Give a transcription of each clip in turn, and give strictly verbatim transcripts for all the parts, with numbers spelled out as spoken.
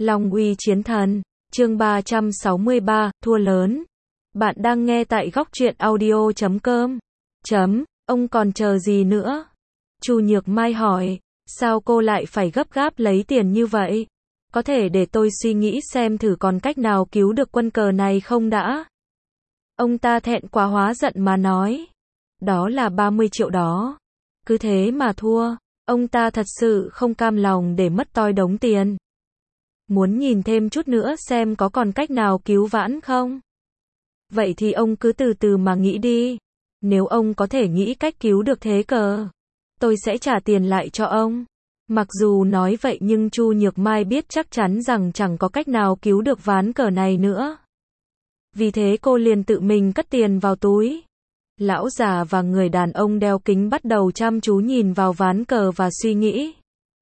Long uy chiến thần, chương ba trăm sáu mươi ba, thua lớn. Bạn đang nghe tại góc truyện audio chấm com. Chấm, ông còn chờ gì nữa? Chu Nhược Mai hỏi, sao cô lại phải gấp gáp lấy tiền như vậy? Có thể để tôi suy nghĩ xem thử còn cách nào cứu được quân cờ này không đã? Ông ta thẹn quá hóa giận mà nói. Đó là ba mươi triệu đó. Cứ thế mà thua. Ông ta thật sự không cam lòng để mất toi đống tiền. Muốn nhìn thêm chút nữa xem có còn cách nào cứu vãn không? Vậy thì ông cứ từ từ mà nghĩ đi. Nếu ông có thể nghĩ cách cứu được thế cờ, tôi sẽ trả tiền lại cho ông. Mặc dù nói vậy nhưng Chu Nhược Mai biết chắc chắn rằng chẳng có cách nào cứu được ván cờ này nữa. Vì thế cô liền tự mình cất tiền vào túi. Lão già và người đàn ông đeo kính bắt đầu chăm chú nhìn vào ván cờ và suy nghĩ.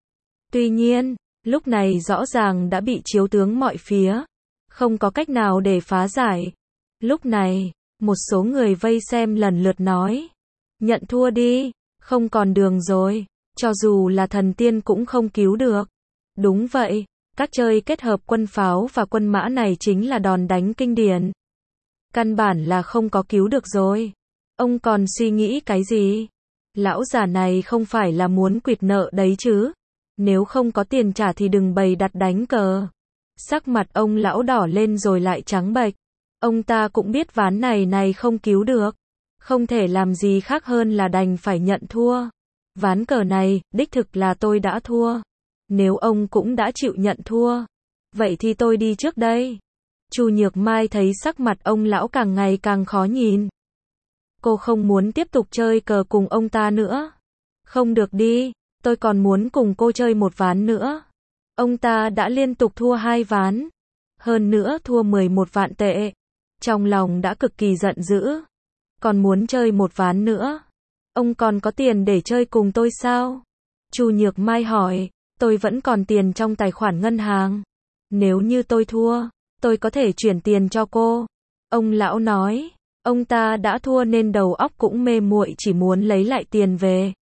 Tuy nhiên, lúc này rõ ràng đã bị chiếu tướng mọi phía. Không có cách nào để phá giải. Lúc này, một số người vây xem lần lượt nói. Nhận thua đi, không còn đường rồi. Cho dù là thần tiên cũng không cứu được. Đúng vậy, các chơi kết hợp quân pháo và quân mã này chính là đòn đánh kinh điển. Căn bản là không có cứu được rồi. Ông còn suy nghĩ cái gì? Lão già này không phải là muốn quỵt nợ đấy chứ? Nếu không có tiền trả thì đừng bày đặt đánh cờ. Sắc mặt ông lão đỏ lên rồi lại trắng bệch. Ông ta cũng biết ván này này không cứu được. Không thể làm gì khác hơn là đành phải nhận thua. Ván cờ này, đích thực là tôi đã thua. Nếu ông cũng đã chịu nhận thua, vậy thì tôi đi trước đây. Chu Nhược Mai thấy sắc mặt ông lão càng ngày càng khó nhìn. Cô không muốn tiếp tục chơi cờ cùng ông ta nữa. Không được đi, tôi còn muốn cùng cô chơi một ván nữa. Ông ta đã liên tục thua hai ván. Hơn nữa thua mười một vạn tệ. Trong lòng đã cực kỳ giận dữ. Còn muốn chơi một ván nữa. Ông còn có tiền để chơi cùng tôi sao? Chu Nhược Mai hỏi, tôi vẫn còn tiền trong tài khoản ngân hàng. Nếu như tôi thua, tôi có thể chuyển tiền cho cô. Ông lão nói, ông ta đã thua nên đầu óc cũng mê muội chỉ muốn lấy lại tiền về.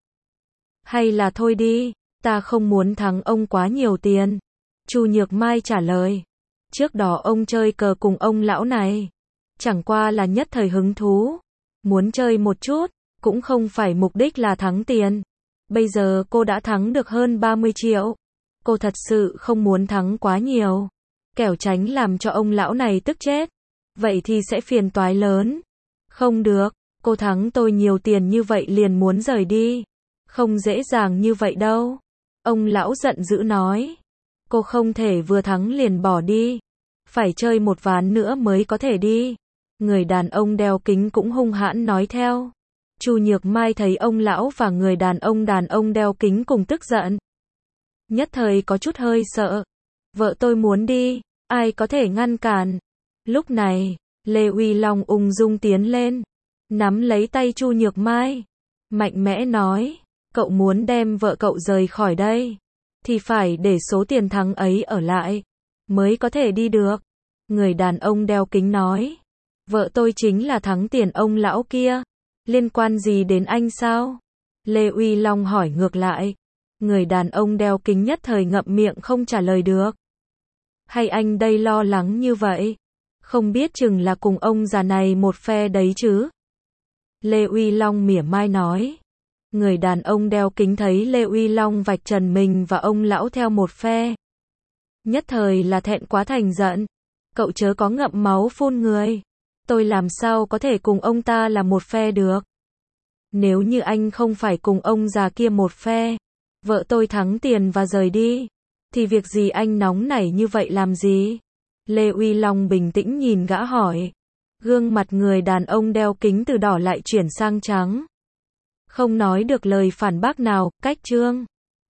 Hay là thôi đi, ta không muốn thắng ông quá nhiều tiền. Chu Nhược Mai trả lời. Trước đó ông chơi cờ cùng ông lão này. Chẳng qua là nhất thời hứng thú. Muốn chơi một chút, cũng không phải mục đích là thắng tiền. Bây giờ cô đã thắng được hơn ba mươi triệu. Cô thật sự không muốn thắng quá nhiều. Kẻo tránh làm cho ông lão này tức chết. Vậy thì sẽ phiền toái lớn. Không được, cô thắng tôi nhiều tiền như vậy liền muốn rời đi. Không dễ dàng như vậy đâu. Ông lão giận dữ nói. Cô không thể vừa thắng liền bỏ đi. Phải chơi một ván nữa mới có thể đi. Người đàn ông đeo kính cũng hung hãn nói theo. Chu Nhược Mai thấy ông lão và người đàn ông đàn ông đeo kính cùng tức giận. Nhất thời có chút hơi sợ. Vợ tôi muốn đi, ai có thể ngăn cản. Lúc này, Lê Uy Long ung dung tiến lên. Nắm lấy tay Chu Nhược Mai. Mạnh mẽ nói, cậu muốn đem vợ cậu rời khỏi đây. Thì phải để số tiền thắng ấy ở lại. Mới có thể đi được. Người đàn ông đeo kính nói. Vợ tôi chính là thắng tiền ông lão kia. Liên quan gì đến anh sao? Lê Uy Long hỏi ngược lại. Người đàn ông đeo kính nhất thời ngậm miệng không trả lời được. Hay anh đây lo lắng như vậy? Không biết chừng là cùng ông già này một phe đấy chứ? Lê Uy Long mỉa mai nói. Người đàn ông đeo kính thấy Lê Uy Long vạch trần mình và ông lão theo một phe. Nhất thời là thẹn quá thành giận. Cậu chớ có ngậm máu phun người. Tôi làm sao có thể cùng ông ta là một phe được. Nếu như anh không phải cùng ông già kia một phe, vợ tôi thắng tiền và rời đi, thì việc gì anh nóng nảy như vậy làm gì? Lê Uy Long bình tĩnh nhìn gã hỏi. Gương mặt người đàn ông đeo kính từ đỏ lại chuyển sang trắng. Không nói được lời phản bác nào, cách chương.